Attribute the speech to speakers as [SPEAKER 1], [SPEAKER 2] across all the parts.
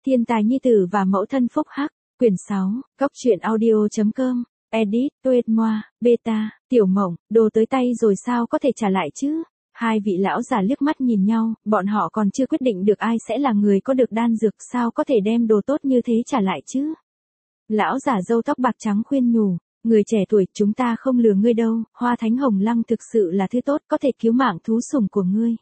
[SPEAKER 1] Thiên tài nhi tử và mẫu thân phúc hắc, quyển 6, Cóc truyện audio.com, edit, Tuệt Moa, Beta, Tiểu Mộng, đồ tới tay rồi sao có thể trả lại chứ? Hai vị lão già liếc mắt nhìn nhau, bọn họ còn chưa quyết định được ai sẽ là người có được đan dược, sao có thể đem đồ tốt như thế trả lại chứ? Lão già râu tóc bạc trắng khuyên nhủ, người trẻ tuổi, chúng ta không lừa ngươi đâu, Hoa Thánh Hồng Lăng thực sự là thứ tốt, có thể cứu mạng thú sủng của ngươi.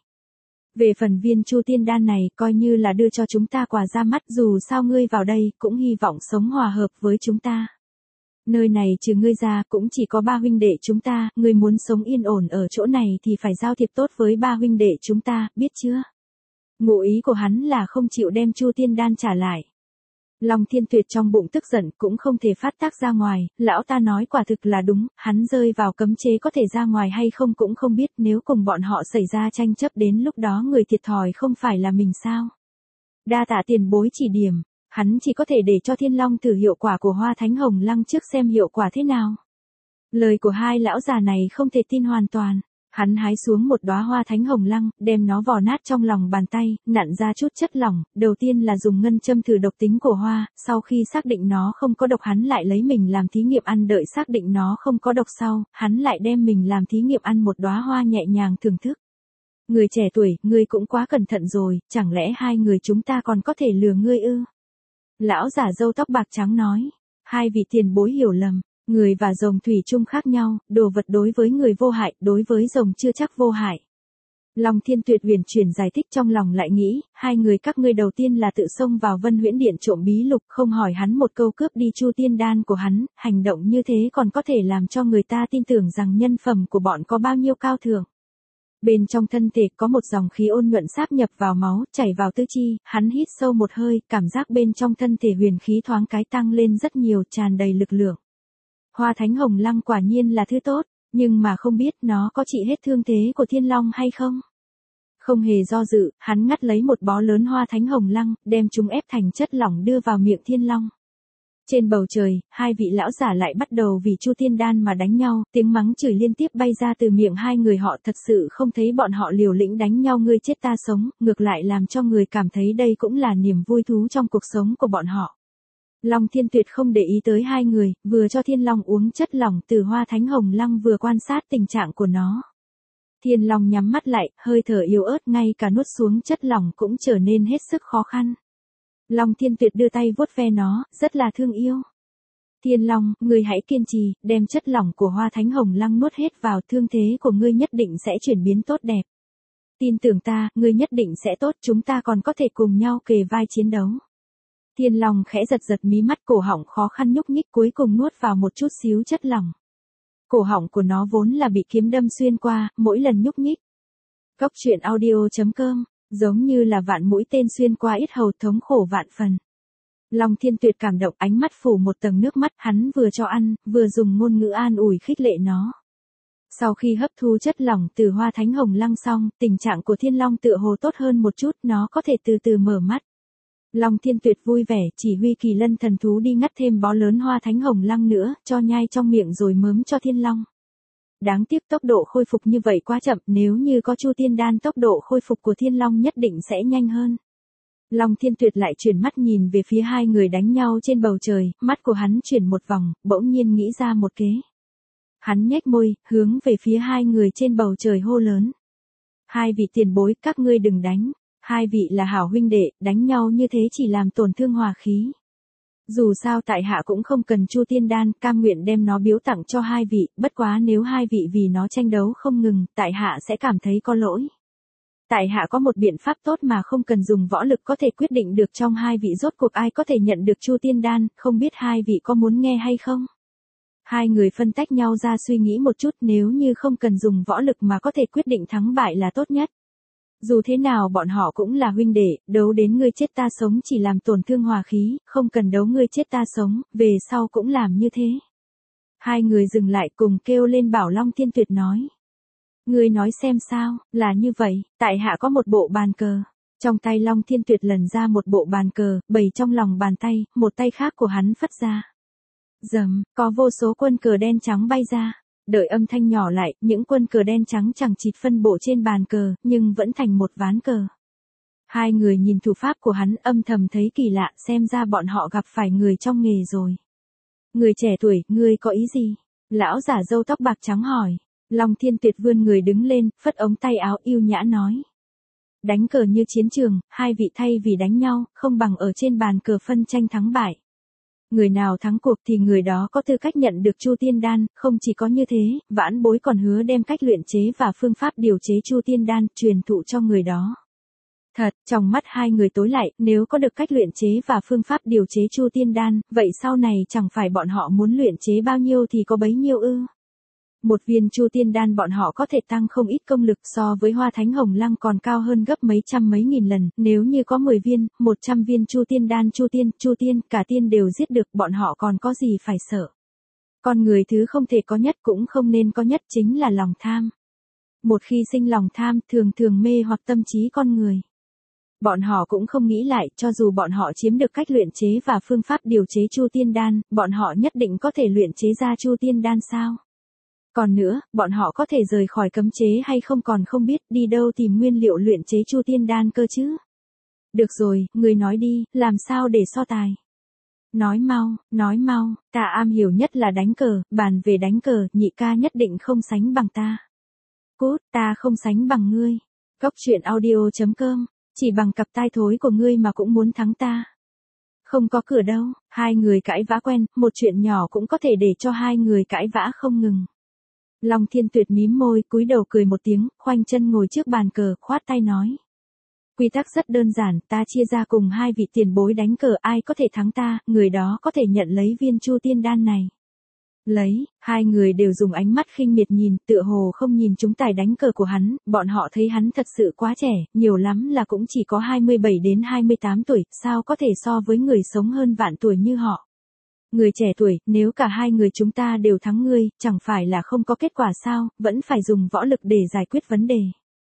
[SPEAKER 1] Về phần viên Chu Tiên Đan này, coi như là đưa cho chúng ta quà ra mắt, dù sao ngươi vào đây cũng hy vọng sống hòa hợp với chúng ta. Nơi này trừ ngươi ra cũng chỉ có ba huynh đệ chúng ta, ngươi muốn sống yên ổn ở chỗ này thì phải giao thiệp tốt với ba huynh đệ chúng ta, biết chưa? Ngụ ý của hắn là không chịu đem Chu Tiên Đan trả lại. Long Thiên Tuyệt trong bụng tức giận cũng không thể phát tác ra ngoài, lão ta nói quả thực là đúng, hắn rơi vào cấm chế có thể ra ngoài hay không cũng không biết, nếu cùng bọn họ xảy ra tranh chấp đến lúc đó người thiệt thòi không phải là mình sao. Đa tạ tiền bối chỉ điểm, hắn chỉ có thể để cho Thiên Long thử hiệu quả của Hoa Thánh Hồng Lăng trước xem hiệu quả thế nào. Lời của hai lão già này không thể tin hoàn toàn. Hắn hái xuống một đóa Hoa Thánh Hồng Lăng, đem nó vò nát trong lòng bàn tay, nặn ra chút chất lỏng, đầu tiên là dùng ngân châm thử độc tính của hoa, sau khi xác định nó không có độc hắn lại lấy mình làm thí nghiệm ăn, đợi xác định nó không có độc sau, hắn lại đem mình làm thí nghiệm ăn một đóa hoa nhẹ nhàng thưởng thức. Người trẻ tuổi, ngươi cũng quá cẩn thận rồi, chẳng lẽ hai người chúng ta còn có thể lừa ngươi ư? Lão giả râu tóc bạc trắng nói, hai vị tiền bối hiểu lầm. Người và rồng thủy chung khác nhau, đồ vật đối với người vô hại, đối với rồng chưa chắc vô hại. Long Thiên Tuyệt huyền chuyển giải thích, trong lòng lại nghĩ, hai người các ngươi đầu tiên là tự xông vào Vân Huyễn Điện trộm bí lục, không hỏi hắn một câu cướp đi Chu Tiên Đan của hắn, hành động như thế còn có thể làm cho người ta tin tưởng rằng nhân phẩm của bọn có bao nhiêu cao thượng. Bên trong thân thể có một dòng khí ôn nhuận sáp nhập vào máu, chảy vào tứ chi, hắn hít sâu một hơi, cảm giác bên trong thân thể huyền khí thoáng cái tăng lên rất nhiều, tràn đầy lực lượng. Hoa Thánh Hồng Lăng quả nhiên là thứ tốt, nhưng mà không biết nó có trị hết thương thế của Thiên Long hay không? Không hề do dự, hắn ngắt lấy một bó lớn Hoa Thánh Hồng Lăng, đem chúng ép thành chất lỏng đưa vào miệng Thiên Long. Trên bầu trời, hai vị lão giả lại bắt đầu vì Chu Tiên Đan mà đánh nhau, tiếng mắng chửi liên tiếp bay ra từ miệng hai người họ, thật sự không thấy bọn họ liều lĩnh đánh nhau ngươi chết ta sống, ngược lại làm cho người cảm thấy đây cũng là niềm vui thú trong cuộc sống của bọn họ. Long Thiên Tuyệt không để ý tới hai người, vừa cho Thiên Long uống chất lỏng từ Hoa Thánh Hồng Lăng vừa quan sát tình trạng của nó. Thiên Long nhắm mắt lại, hơi thở yếu ớt, ngay cả nuốt xuống chất lỏng cũng trở nên hết sức khó khăn. Long Thiên Tuyệt đưa tay vuốt ve nó, rất là thương yêu. Thiên Long, ngươi hãy kiên trì, đem chất lỏng của Hoa Thánh Hồng Lăng nuốt hết vào, thương thế của ngươi nhất định sẽ chuyển biến tốt đẹp. Tin tưởng ta, ngươi nhất định sẽ tốt, chúng ta còn có thể cùng nhau kề vai chiến đấu. Thiên Long khẽ giật giật mí mắt, cổ họng khó khăn nhúc nhích, cuối cùng nuốt vào một chút xíu chất lỏng. Cổ họng của nó vốn là bị kiếm đâm xuyên qua, mỗi lần nhúc nhích. Cóc truyện audio.com, giống như là vạn mũi tên xuyên qua yết hầu, thống khổ vạn phần. Long Thiên Tuyệt cảm động, ánh mắt phủ một tầng nước mắt, hắn vừa cho ăn, vừa dùng ngôn ngữ an ủi khích lệ nó. Sau khi hấp thu chất lỏng từ Hoa Thánh Hồng Lăng xong, tình trạng của Thiên Long tựa hồ tốt hơn một chút, nó có thể từ từ mở mắt. Long Thiên Tuyệt vui vẻ, chỉ huy Kỳ Lân thần thú đi ngắt thêm bó lớn Hoa Thánh Hồng Lăng nữa, cho nhai trong miệng rồi mớm cho Thiên Long. Đáng tiếc tốc độ khôi phục như vậy quá chậm, nếu như có Chu Tiên Đan tốc độ khôi phục của Thiên Long nhất định sẽ nhanh hơn. Long Thiên Tuyệt lại chuyển mắt nhìn về phía hai người đánh nhau trên bầu trời, mắt của hắn chuyển một vòng, bỗng nhiên nghĩ ra một kế. Hắn nhếch môi, hướng về phía hai người trên bầu trời hô lớn. Hai vị tiền bối, các ngươi đừng đánh. Hai vị là hảo huynh đệ, đánh nhau như thế chỉ làm tổn thương hòa khí. Dù sao tại hạ cũng không cần Chu Tiên Đan, cam nguyện đem nó biếu tặng cho hai vị, bất quá nếu hai vị vì nó tranh đấu không ngừng, tại hạ sẽ cảm thấy có lỗi. Tại hạ có một biện pháp tốt mà không cần dùng võ lực có thể quyết định được trong hai vị rốt cuộc ai có thể nhận được Chu Tiên Đan, không biết hai vị có muốn nghe hay không? Hai người phân tách nhau ra suy nghĩ một chút, nếu như không cần dùng võ lực mà có thể quyết định thắng bại là tốt nhất. Dù thế nào bọn họ cũng là huynh đệ, đấu đến ngươi chết ta sống chỉ làm tổn thương hòa khí, không cần đấu ngươi chết ta sống, về sau cũng làm như thế. Hai người dừng lại cùng kêu lên bảo Long Thiên Tuyệt nói. Ngươi nói xem sao, là như vậy, tại hạ có một bộ bàn cờ. Trong tay Long Thiên Tuyệt lần ra một bộ bàn cờ, bày trong lòng bàn tay, một tay khác của hắn phất ra. Dầm, có vô số quân cờ đen trắng bay ra. Đợi âm thanh nhỏ lại, những quân cờ đen trắng chẳng chịt phân bổ trên bàn cờ, nhưng vẫn thành một ván cờ. Hai người nhìn thủ pháp của hắn âm thầm thấy kỳ lạ, xem ra bọn họ gặp phải người trong nghề rồi. Người trẻ tuổi, ngươi có ý gì? Lão giả râu tóc bạc trắng hỏi. Long Thiên Tuyệt vươn người đứng lên, phất ống tay áo yêu nhã nói. Đánh cờ như chiến trường, hai vị thay vì đánh nhau, không bằng ở trên bàn cờ phân tranh thắng bại. Người nào thắng cuộc thì người đó có tư cách nhận được Chu Tiên Đan, không chỉ có như thế, vãn bối còn hứa đem cách luyện chế và phương pháp điều chế Chu Tiên Đan truyền thụ cho người đó. Thật, trong mắt hai người tối lại, nếu có được cách luyện chế và phương pháp điều chế Chu Tiên Đan, vậy sau này chẳng phải bọn họ muốn luyện chế bao nhiêu thì có bấy nhiêu ư? Một viên Chu Tiên Đan bọn họ có thể tăng không ít công lực, so với Hoa Thánh Hồng Lăng còn cao hơn gấp mấy trăm mấy nghìn lần, nếu như có 10 viên, 100 viên Chu Tiên Đan Chu Tiên, cả tiên đều giết được, bọn họ còn có gì phải sợ. Con người thứ không thể có nhất cũng không nên có nhất chính là lòng tham. Một khi sinh lòng tham, thường thường mê hoặc tâm trí con người. Bọn họ cũng không nghĩ lại, cho dù bọn họ chiếm được cách luyện chế và phương pháp điều chế Chu Tiên Đan, bọn họ nhất định có thể luyện chế ra Chu Tiên Đan sao? Còn nữa, bọn họ có thể rời khỏi cấm chế hay không còn không biết, đi đâu tìm nguyên liệu luyện chế Chu Tiên Đan cơ chứ? Được rồi, người nói đi, làm sao để so tài? Nói mau, ta am hiểu nhất là đánh cờ, bàn về đánh cờ, nhị ca nhất định không sánh bằng ta. Cút, ta không sánh bằng ngươi. Cóc truyện audio.com, chỉ bằng cặp tai thối của ngươi mà cũng muốn thắng ta. Không có cửa đâu, hai người cãi vã quen, một chuyện nhỏ cũng có thể để cho hai người cãi vã không ngừng. Long Thiên Tuyệt mím môi, cúi đầu cười một tiếng, khoanh chân ngồi trước bàn cờ, khoát tay nói. Quy tắc rất đơn giản, ta chia ra cùng hai vị tiền bối đánh cờ, ai có thể thắng ta, người đó có thể nhận lấy viên Chu Tiên Đan này. Lấy, hai người đều dùng ánh mắt khinh miệt nhìn, tựa hồ không nhìn chúng tài đánh cờ của hắn, bọn họ thấy hắn thật sự quá trẻ, nhiều lắm là cũng chỉ có 27 đến 28 tuổi, sao có thể so với người sống hơn vạn tuổi như họ. Người trẻ tuổi, nếu cả hai người chúng ta đều thắng ngươi, chẳng phải là không có kết quả sao, vẫn phải dùng võ lực để giải quyết vấn đề.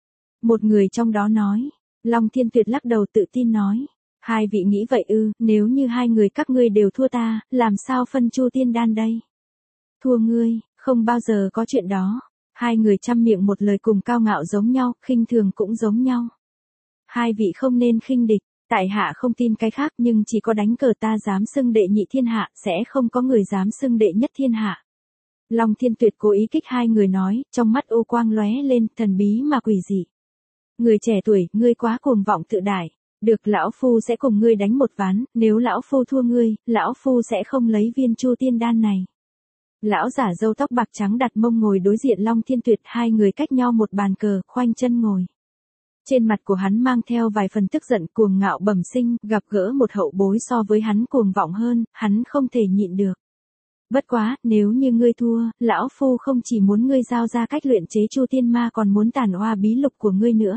[SPEAKER 1] Một người trong đó nói, Long Thiên Tuyệt lắc đầu tự tin nói, hai vị nghĩ vậy ư, nếu như hai người các ngươi đều thua ta, làm sao phân Chu Tiên Đan đây? Thua ngươi, không bao giờ có chuyện đó. Hai người trăm miệng một lời cùng cao ngạo giống nhau, khinh thường cũng giống nhau. Hai vị không nên khinh địch. Tại hạ không tin cái khác, nhưng chỉ có đánh cờ ta dám xưng đệ nhị thiên hạ, sẽ không có người dám xưng đệ nhất thiên hạ. Long Thiên Tuyệt cố ý kích hai người nói, trong mắt ô quang lóe lên, thần bí mà quỷ dị. Người trẻ tuổi, ngươi quá cuồng vọng tự đại. Được, lão phu sẽ cùng ngươi đánh một ván, nếu lão phu thua ngươi, lão phu sẽ không lấy viên Chu Tiên Đan này. Lão giả râu tóc bạc trắng đặt mông ngồi đối diện Long Thiên Tuyệt, hai người cách nhau một bàn cờ, khoanh chân ngồi. Trên mặt của hắn mang theo vài phần tức giận, cuồng ngạo bẩm sinh, gặp gỡ một hậu bối so với hắn cuồng vọng hơn, hắn không thể nhịn được. Bất quá, nếu như ngươi thua, lão phu không chỉ muốn ngươi giao ra cách luyện chế Chu Tiên Ma còn muốn tàn oa bí lục của ngươi nữa.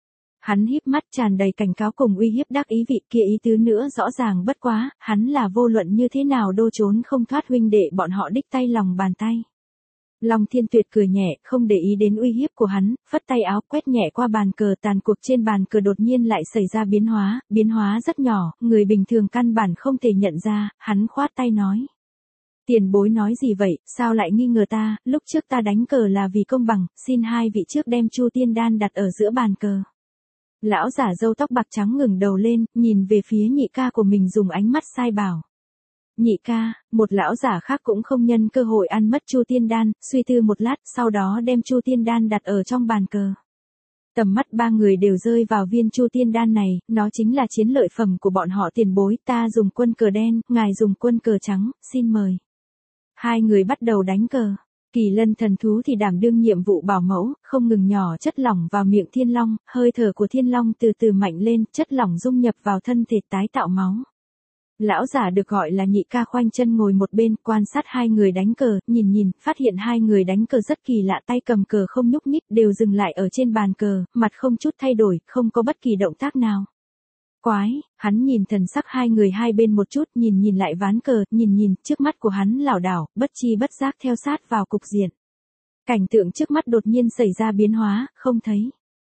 [SPEAKER 1] Hắn híp mắt tràn đầy cảnh cáo cùng uy hiếp, đắc ý vị kia ý tứ nữa rõ ràng bất quá, hắn là vô luận như thế nào đô trốn không thoát huynh đệ bọn họ đích tay lòng bàn tay. Long Thiên Tuyệt cười nhẹ, không để ý đến uy hiếp của hắn, phất tay áo quét nhẹ qua bàn cờ, tàn cuộc trên bàn cờ đột nhiên lại xảy ra biến hóa rất nhỏ, người bình thường căn bản không thể nhận ra, hắn khoát tay nói. Tiền bối nói gì vậy, sao lại nghi ngờ ta, lúc trước ta đánh cờ là vì công bằng, xin hai vị trước đem Chu Tiên Đan đặt ở giữa bàn cờ. Lão giả râu tóc bạc trắng ngừng đầu lên, nhìn về phía nhị ca của mình dùng ánh mắt sai bảo. Nhị ca, một lão giả khác cũng không nhân cơ hội ăn mất Chu Tiên Đan, suy tư một lát, sau đó đem Chu Tiên Đan đặt ở trong bàn cờ. Tầm mắt ba người đều rơi vào viên Chu Tiên Đan này, nó chính là chiến lợi phẩm của bọn họ tiền bối, ta dùng quân cờ đen, ngài dùng quân cờ trắng, xin mời. Hai người bắt đầu đánh cờ. Kỳ Lân thần thú thì đảm đương nhiệm vụ bảo mẫu, không ngừng nhỏ chất lỏng vào miệng Thiên Long, hơi thở của Thiên Long từ từ mạnh lên, chất lỏng dung nhập vào thân thể tái tạo máu. Lão giả được gọi là nhị ca khoanh chân ngồi một bên, quan sát hai người đánh cờ, nhìn, phát hiện hai người đánh cờ rất kỳ lạ, tay cầm cờ không nhúc nhích, đều dừng lại ở trên bàn cờ, mặt không chút thay đổi, không có bất kỳ động tác nào. Quái, hắn nhìn thần sắc hai người hai bên một chút, nhìn lại ván cờ, nhìn, trước mắt của hắn lảo đảo, bất chi bất giác theo sát vào cục diện. Cảnh tượng trước mắt đột nhiên xảy ra biến hóa, không thấy.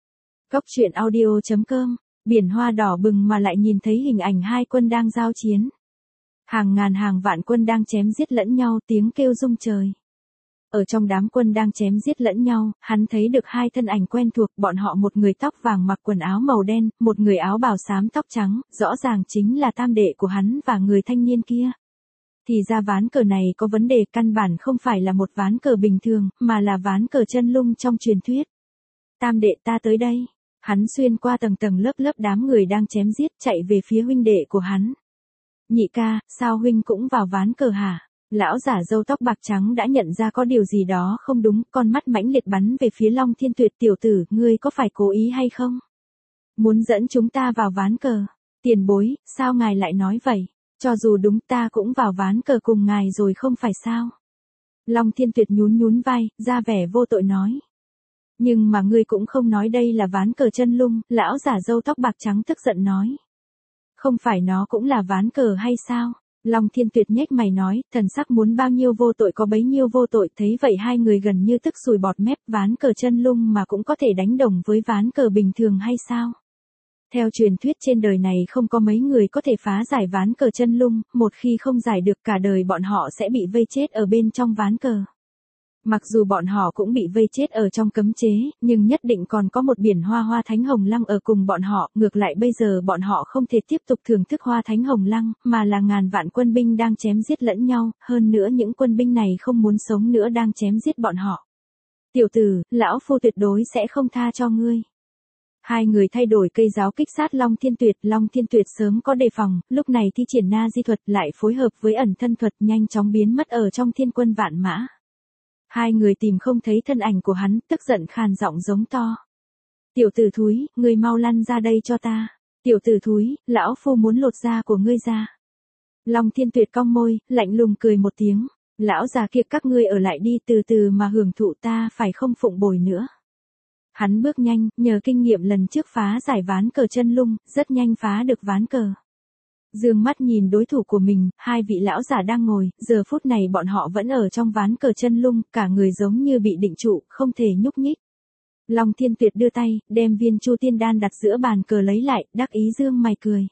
[SPEAKER 1] Cóc truyện audio.com, biển hoa đỏ bừng mà lại nhìn thấy hình ảnh hai quân đang giao chiến. Hàng ngàn hàng vạn quân đang chém giết lẫn nhau, tiếng kêu rung trời. Ở trong đám quân đang chém giết lẫn nhau, hắn thấy được hai thân ảnh quen thuộc, bọn họ một người tóc vàng mặc quần áo màu đen, một người áo bào xám tóc trắng, rõ ràng chính là tam đệ của hắn và người thanh niên kia. Thì ra ván cờ này có vấn đề, căn bản không phải là một ván cờ bình thường, mà là ván cờ chân lung trong truyền thuyết. Tam đệ ta tới đây. Hắn xuyên qua tầng tầng lớp lớp đám người đang chém giết, chạy về phía huynh đệ của hắn. Nhị ca, sao huynh cũng vào ván cờ hả? Lão giả râu tóc bạc trắng đã nhận ra có điều gì đó không đúng, con mắt mãnh liệt bắn về phía Long Thiên Tuyệt. Tiểu tử, ngươi có phải cố ý hay không? Muốn dẫn chúng ta vào ván cờ? Tiền bối, sao ngài lại nói vậy? Cho dù đúng ta cũng vào ván cờ cùng ngài rồi không phải sao? Long Thiên Tuyệt nhún nhún vai, ra vẻ vô tội nói. Nhưng mà ngươi cũng không nói đây là ván cờ chân lung, lão giả râu tóc bạc trắng tức giận nói. Không phải nó cũng là ván cờ hay sao? Long Thiên Tuyệt nhếch mày nói, thần sắc muốn bao nhiêu vô tội có bấy nhiêu vô tội, thấy vậy hai người gần như tức sùi bọt mép, ván cờ chân lung mà cũng có thể đánh đồng với ván cờ bình thường hay sao? Theo truyền thuyết trên đời này không có mấy người có thể phá giải ván cờ chân lung, một khi không giải được cả đời bọn họ sẽ bị vây chết ở bên trong ván cờ. Mặc dù bọn họ cũng bị vây chết ở trong cấm chế, nhưng nhất định còn có một biển hoa hoa thánh hồng lăng ở cùng bọn họ, ngược lại bây giờ bọn họ không thể tiếp tục thưởng thức hoa thánh hồng lăng, mà là ngàn vạn quân binh đang chém giết lẫn nhau, hơn nữa những quân binh này không muốn sống nữa đang chém giết bọn họ. Tiểu tử, lão phu tuyệt đối sẽ không tha cho ngươi. Hai người thay đổi cây giáo kích sát Long Thiên Tuyệt sớm có đề phòng, lúc này thi triển na di thuật lại phối hợp với ẩn thân thuật nhanh chóng biến mất ở trong thiên quân vạn mã. Hai người tìm không thấy thân ảnh của hắn, tức giận khàn giọng giống to. Tiểu tử thúi, ngươi mau lăn ra đây cho ta. Tiểu tử thúi, lão phu muốn lột da của ngươi ra. Long Thiên Tuyệt cong môi, lạnh lùng cười một tiếng. Lão già kia các ngươi ở lại đi, từ từ mà hưởng thụ, ta phải không phụng bồi nữa. Hắn bước nhanh, nhờ kinh nghiệm lần trước phá giải ván cờ chân lung, rất nhanh phá được ván cờ. Dương mắt nhìn đối thủ của mình, hai vị lão giả đang ngồi, giờ phút này bọn họ vẫn ở trong ván cờ chân lung, cả người giống như bị định trụ, không thể nhúc nhích. Long Thiên Tuyệt đưa tay, đem viên Chu Tiên Đan đặt giữa bàn cờ lấy lại, đắc ý dương mày cười.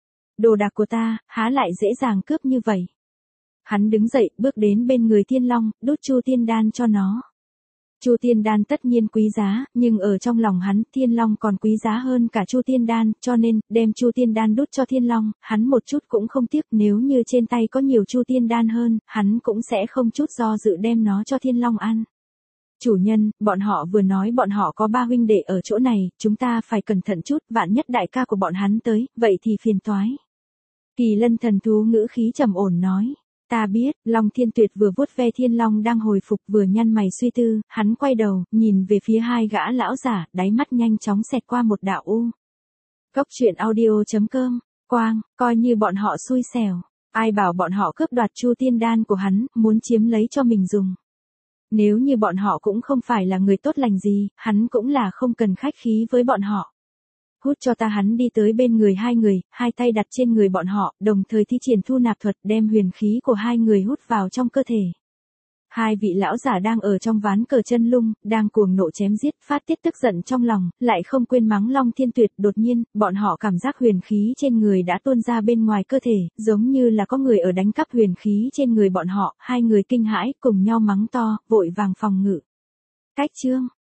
[SPEAKER 1] Đồ đạc của ta, há lại dễ dàng cướp như vậy. Hắn đứng dậy, bước đến bên người Thiên Long, đút Chu Tiên Đan cho nó. Chu Tiên Đan tất nhiên quý giá, nhưng ở trong lòng hắn, Thiên Long còn quý giá hơn cả Chu Tiên Đan, cho nên, đem Chu Tiên Đan đút cho Thiên Long, hắn một chút cũng không tiếc, nếu như trên tay có nhiều Chu Tiên Đan hơn, hắn cũng sẽ không chút do dự đem nó cho Thiên Long ăn. Chủ nhân, bọn họ vừa nói bọn họ có 3 huynh đệ ở chỗ này, chúng ta phải cẩn thận chút, vạn nhất đại ca của bọn hắn tới, vậy thì phiền toái. Kỳ Lân thần thú ngữ khí trầm ổn nói. Ta biết, Long Thiên Tuyệt vừa vuốt ve Thiên Long đang hồi phục vừa nhăn mày suy tư, hắn quay đầu, nhìn về phía hai gã lão giả, đáy mắt nhanh chóng xẹt qua một đạo u. Cốc truyện audio.com, quang, coi như bọn họ xui xẻo, ai bảo bọn họ cướp đoạt Chu Tiên Đan của hắn, muốn chiếm lấy cho mình dùng. Nếu như bọn họ cũng không phải là người tốt lành gì, hắn cũng là không cần khách khí với bọn họ. Hút cho ta. Hắn đi tới bên người hai người, hai tay đặt trên người bọn họ, đồng thời thi triển thu nạp thuật đem huyền khí của hai người hút vào trong cơ thể. Hai vị lão giả đang ở trong ván cờ chân lung, đang cuồng nộ chém giết, phát tiết tức giận trong lòng, lại không quên mắng Long Thiên Tuyệt. Đột nhiên, bọn họ cảm giác huyền khí trên người đã tuôn ra bên ngoài cơ thể, giống như là có người ở đánh cắp huyền khí trên người bọn họ, hai người kinh hãi, cùng nhau mắng to, vội vàng phòng ngự. Cách chương